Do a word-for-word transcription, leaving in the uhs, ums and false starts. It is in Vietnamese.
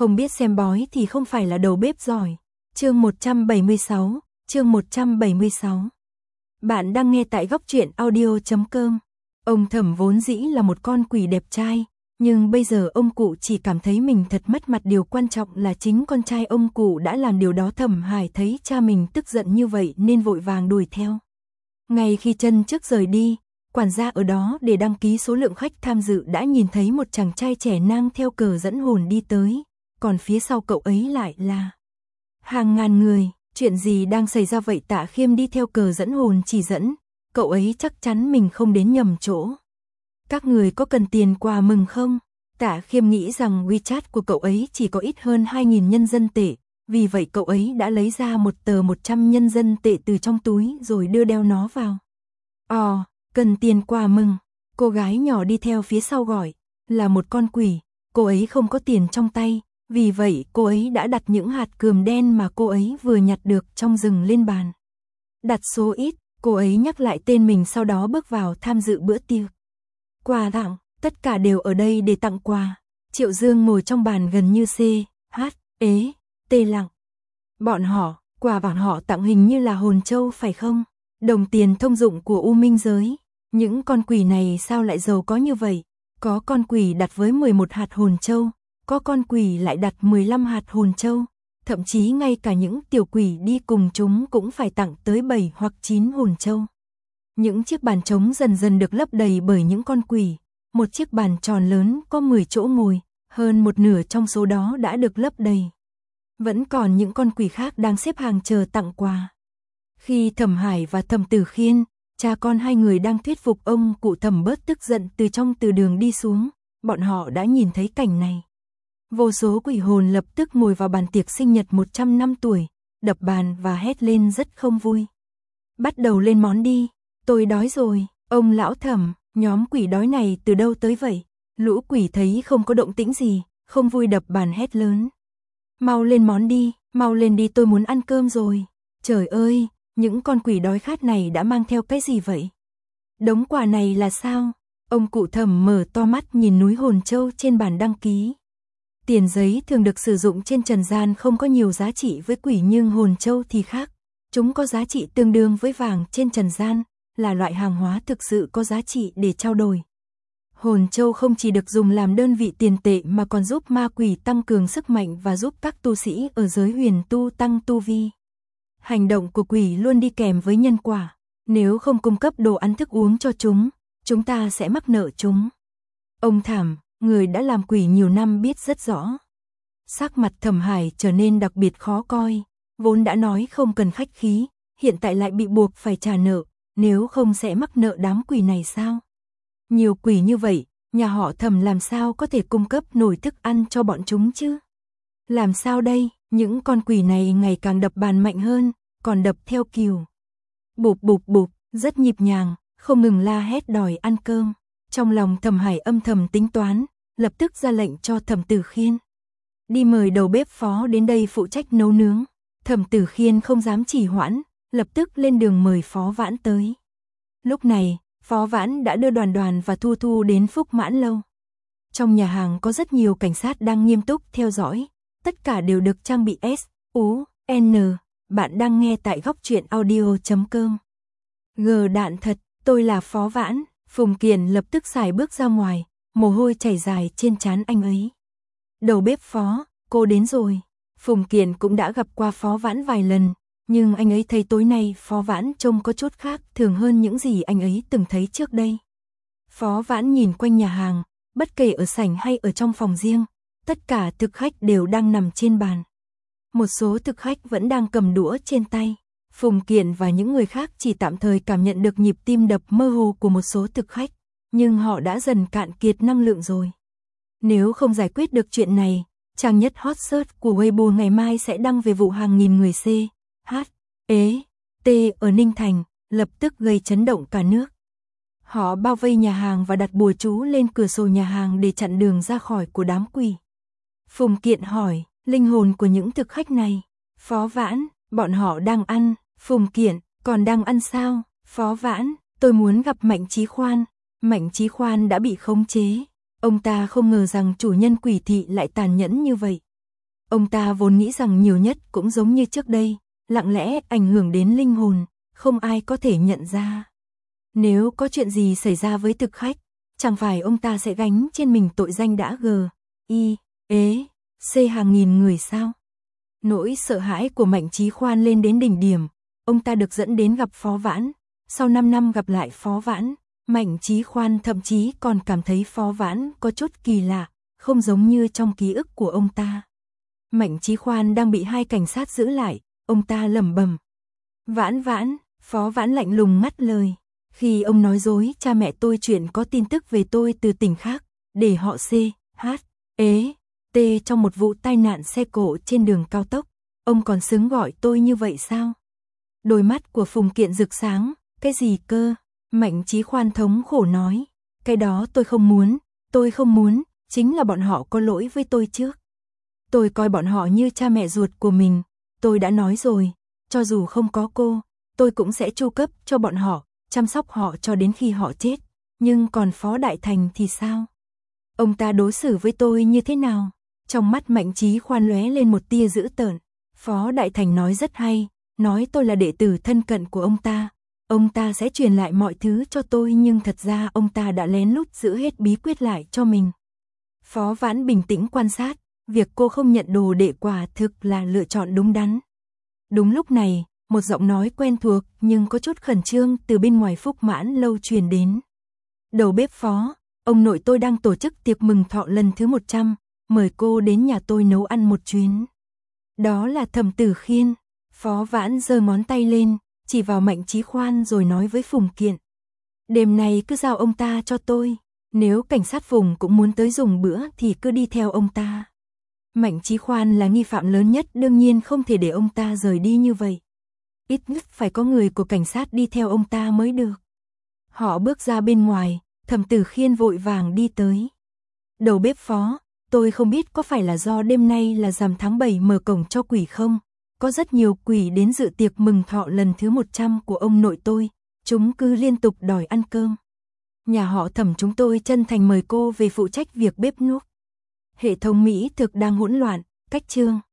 không biết xem bói thì không phải là đầu bếp giỏi. Chương một trăm bảy mươi sáu, chương một trăm bảy mươi sáu. Bạn đang nghe tại góc truyện audio chấm com. Ông Thẩm vốn dĩ là một con quỷ đẹp trai, nhưng bây giờ ông cụ chỉ cảm thấy mình thật mất mặt, điều quan trọng là chính con trai ông cụ đã làm điều đó. Thẩm Hải thấy cha mình tức giận như vậy nên vội vàng đuổi theo. Ngay khi chân trước rời đi, quản gia ở đó để đăng ký số lượng khách tham dự đã nhìn thấy một chàng trai trẻ nang theo cờ dẫn hồn đi tới, còn phía sau cậu ấy lại là hàng ngàn người. Chuyện gì đang xảy ra vậy? Tạ Khiêm đi theo cờ dẫn hồn chỉ dẫn, cậu ấy chắc chắn mình không đến nhầm chỗ. Các người có cần tiền quà mừng không? Tạ Khiêm nghĩ rằng WeChat của cậu ấy chỉ có ít hơn hai nghìn nhân dân tệ, vì vậy cậu ấy đã lấy ra một tờ một trăm nhân dân tệ từ trong túi rồi đưa đeo nó vào. Ồ, cần tiền quà mừng. Cô gái nhỏ đi theo phía sau gọi, là một con quỷ, cô ấy không có tiền trong tay, vì vậy cô ấy đã đặt những hạt cườm đen mà cô ấy vừa nhặt được trong rừng lên bàn. Đặt số ít, cô ấy nhắc lại tên mình sau đó bước vào tham dự bữa tiệc. Quà tặng, tất cả đều ở đây để tặng quà. Triệu Dương ngồi trong bàn gần như C, H, ế, T lặng. Bọn họ, quà bọn họ tặng hình như là hồn châu phải không? Đồng tiền thông dụng của U Minh giới. Những con quỷ này sao lại giàu có như vậy? Có con quỷ đặt với mười một hạt hồn châu, có con quỷ lại đặt mười lăm hạt hồn châu, thậm chí ngay cả những tiểu quỷ đi cùng chúng cũng phải tặng tới bảy hoặc chín hồn châu. Những chiếc bàn trống dần dần được lấp đầy bởi những con quỷ, một chiếc bàn tròn lớn có mười chỗ ngồi, hơn một nửa trong số đó đã được lấp đầy. Vẫn còn những con quỷ khác đang xếp hàng chờ tặng quà. Khi Thẩm Hải và Thẩm Tử Khiên, cha con hai người đang thuyết phục ông cụ Thẩm bớt tức giận từ trong từ đường đi xuống, bọn họ đã nhìn thấy cảnh này. Vô số quỷ hồn lập tức ngồi vào bàn tiệc sinh nhật một trăm năm tuổi, đập bàn và hét lên rất không vui. Bắt đầu lên món đi, tôi đói rồi. Ông lão Thẩm, nhóm quỷ đói này từ đâu tới vậy? Lũ quỷ thấy không có động tĩnh gì, không vui đập bàn hét lớn. Mau lên món đi, mau lên đi, tôi muốn ăn cơm rồi. Trời ơi, những con quỷ đói khát này đã mang theo cái gì vậy? Đống quà này là sao? Ông cụ Thẩm mở to mắt nhìn núi hồn châu trên bàn đăng ký. Tiền giấy thường được sử dụng trên trần gian không có nhiều giá trị với quỷ, nhưng hồn châu thì khác. Chúng có giá trị tương đương với vàng trên trần gian, là loại hàng hóa thực sự có giá trị để trao đổi. Hồn châu không chỉ được dùng làm đơn vị tiền tệ mà còn giúp ma quỷ tăng cường sức mạnh và giúp các tu sĩ ở giới huyền tu tăng tu vi. Hành động của quỷ luôn đi kèm với nhân quả, nếu không cung cấp đồ ăn thức uống cho chúng, chúng ta sẽ mắc nợ chúng. Ông Thảm, người đã làm quỷ nhiều năm biết rất rõ. Sắc mặt Thẩm Hải trở nên đặc biệt khó coi, vốn đã nói không cần khách khí, hiện tại lại bị buộc phải trả nợ, nếu không sẽ mắc nợ đám quỷ này sao? Nhiều quỷ như vậy, nhà họ Thẩm làm sao có thể cung cấp nổi thức ăn cho bọn chúng chứ? Làm sao đây? Những con quỷ này ngày càng đập bàn mạnh hơn, còn đập theo kiểu bụp bụp bụp, rất nhịp nhàng, không ngừng la hét đòi ăn cơm. Trong lòng Thẩm Hải âm thầm tính toán, lập tức ra lệnh cho Thẩm Tử Khiên đi mời đầu bếp phó đến đây phụ trách nấu nướng. Thẩm Tử Khiên không dám trì hoãn, lập tức lên đường mời Phó Vãn tới. Lúc này, Phó Vãn đã đưa Đoàn Đoàn và Thu Thu đến Phúc Mãn Lâu. Trong nhà hàng có rất nhiều cảnh sát đang nghiêm túc theo dõi, tất cả đều được trang bị S, U, N. Bạn đang nghe tại góc truyện audio chấm com. Gờ đạn thật, tôi là Phó Vãn. Phùng Kiền lập tức xài bước ra ngoài, mồ hôi chảy dài trên trán anh ấy. Đầu bếp Phó, cô đến rồi. Phùng Kiền cũng đã gặp qua Phó Vãn vài lần, nhưng anh ấy thấy tối nay Phó Vãn trông có chút khác thường hơn những gì anh ấy từng thấy trước đây. Phó Vãn nhìn quanh nhà hàng, bất kể ở sảnh hay ở trong phòng riêng, tất cả thực khách đều đang nằm trên bàn. Một số thực khách vẫn đang cầm đũa trên tay. Phùng Kiện và những người khác chỉ tạm thời cảm nhận được nhịp tim đập mơ hồ của một số thực khách, nhưng họ đã dần cạn kiệt năng lượng rồi. Nếu không giải quyết được chuyện này, trang nhất hot search của Weibo ngày mai sẽ đăng về vụ hàng nghìn người C, H, ế, T ở Ninh Thành, lập tức gây chấn động cả nước. Họ bao vây nhà hàng và đặt bùa chú lên cửa sổ nhà hàng để chặn đường ra khỏi của đám quỷ. Phùng Kiện hỏi, linh hồn của những thực khách này? Phó Vãn, bọn họ đang ăn. Phùng Kiện, còn đang ăn sao? Phó Vãn, tôi muốn gặp Mạnh Chí Khoan. Mạnh Chí Khoan đã bị khống chế. Ông ta không ngờ rằng chủ nhân quỷ thị lại tàn nhẫn như vậy. Ông ta vốn nghĩ rằng nhiều nhất cũng giống như trước đây, lặng lẽ ảnh hưởng đến linh hồn, không ai có thể nhận ra. Nếu có chuyện gì xảy ra với thực khách, chẳng phải ông ta sẽ gánh trên mình tội danh đã gờ, y, ế, c hàng nghìn người sao? Nỗi sợ hãi của Mạnh Chí Khoan lên đến đỉnh điểm, ông ta được dẫn đến gặp Phó Vãn, sau năm năm gặp lại Phó Vãn, Mạnh Chí Khoan thậm chí còn cảm thấy Phó Vãn có chút kỳ lạ, không giống như trong ký ức của ông ta. Mạnh Chí Khoan đang bị hai cảnh sát giữ lại, ông ta lẩm bẩm. Vãn Vãn, Phó Vãn lạnh lùng ngắt lời. Khi ông nói dối cha mẹ tôi chuyện có tin tức về tôi từ tỉnh khác, để họ C, H, ế, T trong một vụ tai nạn xe cộ trên đường cao tốc, ông còn xứng gọi tôi như vậy sao? Đôi mắt của Phùng Kiện rực sáng, cái gì cơ? Mạnh Chí Khoan thống khổ nói, cái đó tôi không muốn, tôi không muốn, chính là bọn họ có lỗi với tôi trước. Tôi coi bọn họ như cha mẹ ruột của mình, tôi đã nói rồi, cho dù không có cô, tôi cũng sẽ chu cấp cho bọn họ, chăm sóc họ cho đến khi họ chết, nhưng còn Phó Đại Thành thì sao? Ông ta đối xử với tôi như thế nào? Trong mắt Mạnh Chí Khoan lóe lên một tia dữ tợn. Phó Đại Thành nói rất hay, nói tôi là đệ tử thân cận của ông ta, ông ta sẽ truyền lại mọi thứ cho tôi, nhưng thật ra ông ta đã lén lút giữ hết bí quyết lại cho mình. Phó Vãn bình tĩnh quan sát, việc cô không nhận đồ đệ quả thực là lựa chọn đúng đắn. Đúng lúc này, một giọng nói quen thuộc nhưng có chút khẩn trương từ bên ngoài Phúc Mãn lâu truyền đến. Đầu bếp Phó, ông nội tôi đang tổ chức tiệc mừng thọ lần thứ một trăm, mời cô đến nhà tôi nấu ăn một chuyến. Đó là Thẩm Tử Khiên. Phó Vãn giơ ngón tay lên, chỉ vào Mạnh Chí Khoan rồi nói với Phùng Kiện. Đêm nay cứ giao ông ta cho tôi, nếu cảnh sát Phùng cũng muốn tới dùng bữa thì cứ đi theo ông ta. Mạnh Chí Khoan là nghi phạm lớn nhất, đương nhiên không thể để ông ta rời đi như vậy. Ít nhất phải có người của cảnh sát đi theo ông ta mới được. Họ bước ra bên ngoài, Thẩm Tử Khiên vội vàng đi tới. Đầu bếp Phó, tôi không biết có phải là do đêm nay là rằm tháng bảy mở cổng cho quỷ không? Có rất nhiều quỷ đến dự tiệc mừng thọ lần thứ một trăm của ông nội tôi, chúng cứ liên tục đòi ăn cơm. Nhà họ Thẩm chúng tôi chân thành mời cô về phụ trách việc bếp núc. Hệ thống Mỹ thực đang hỗn loạn, cách chương.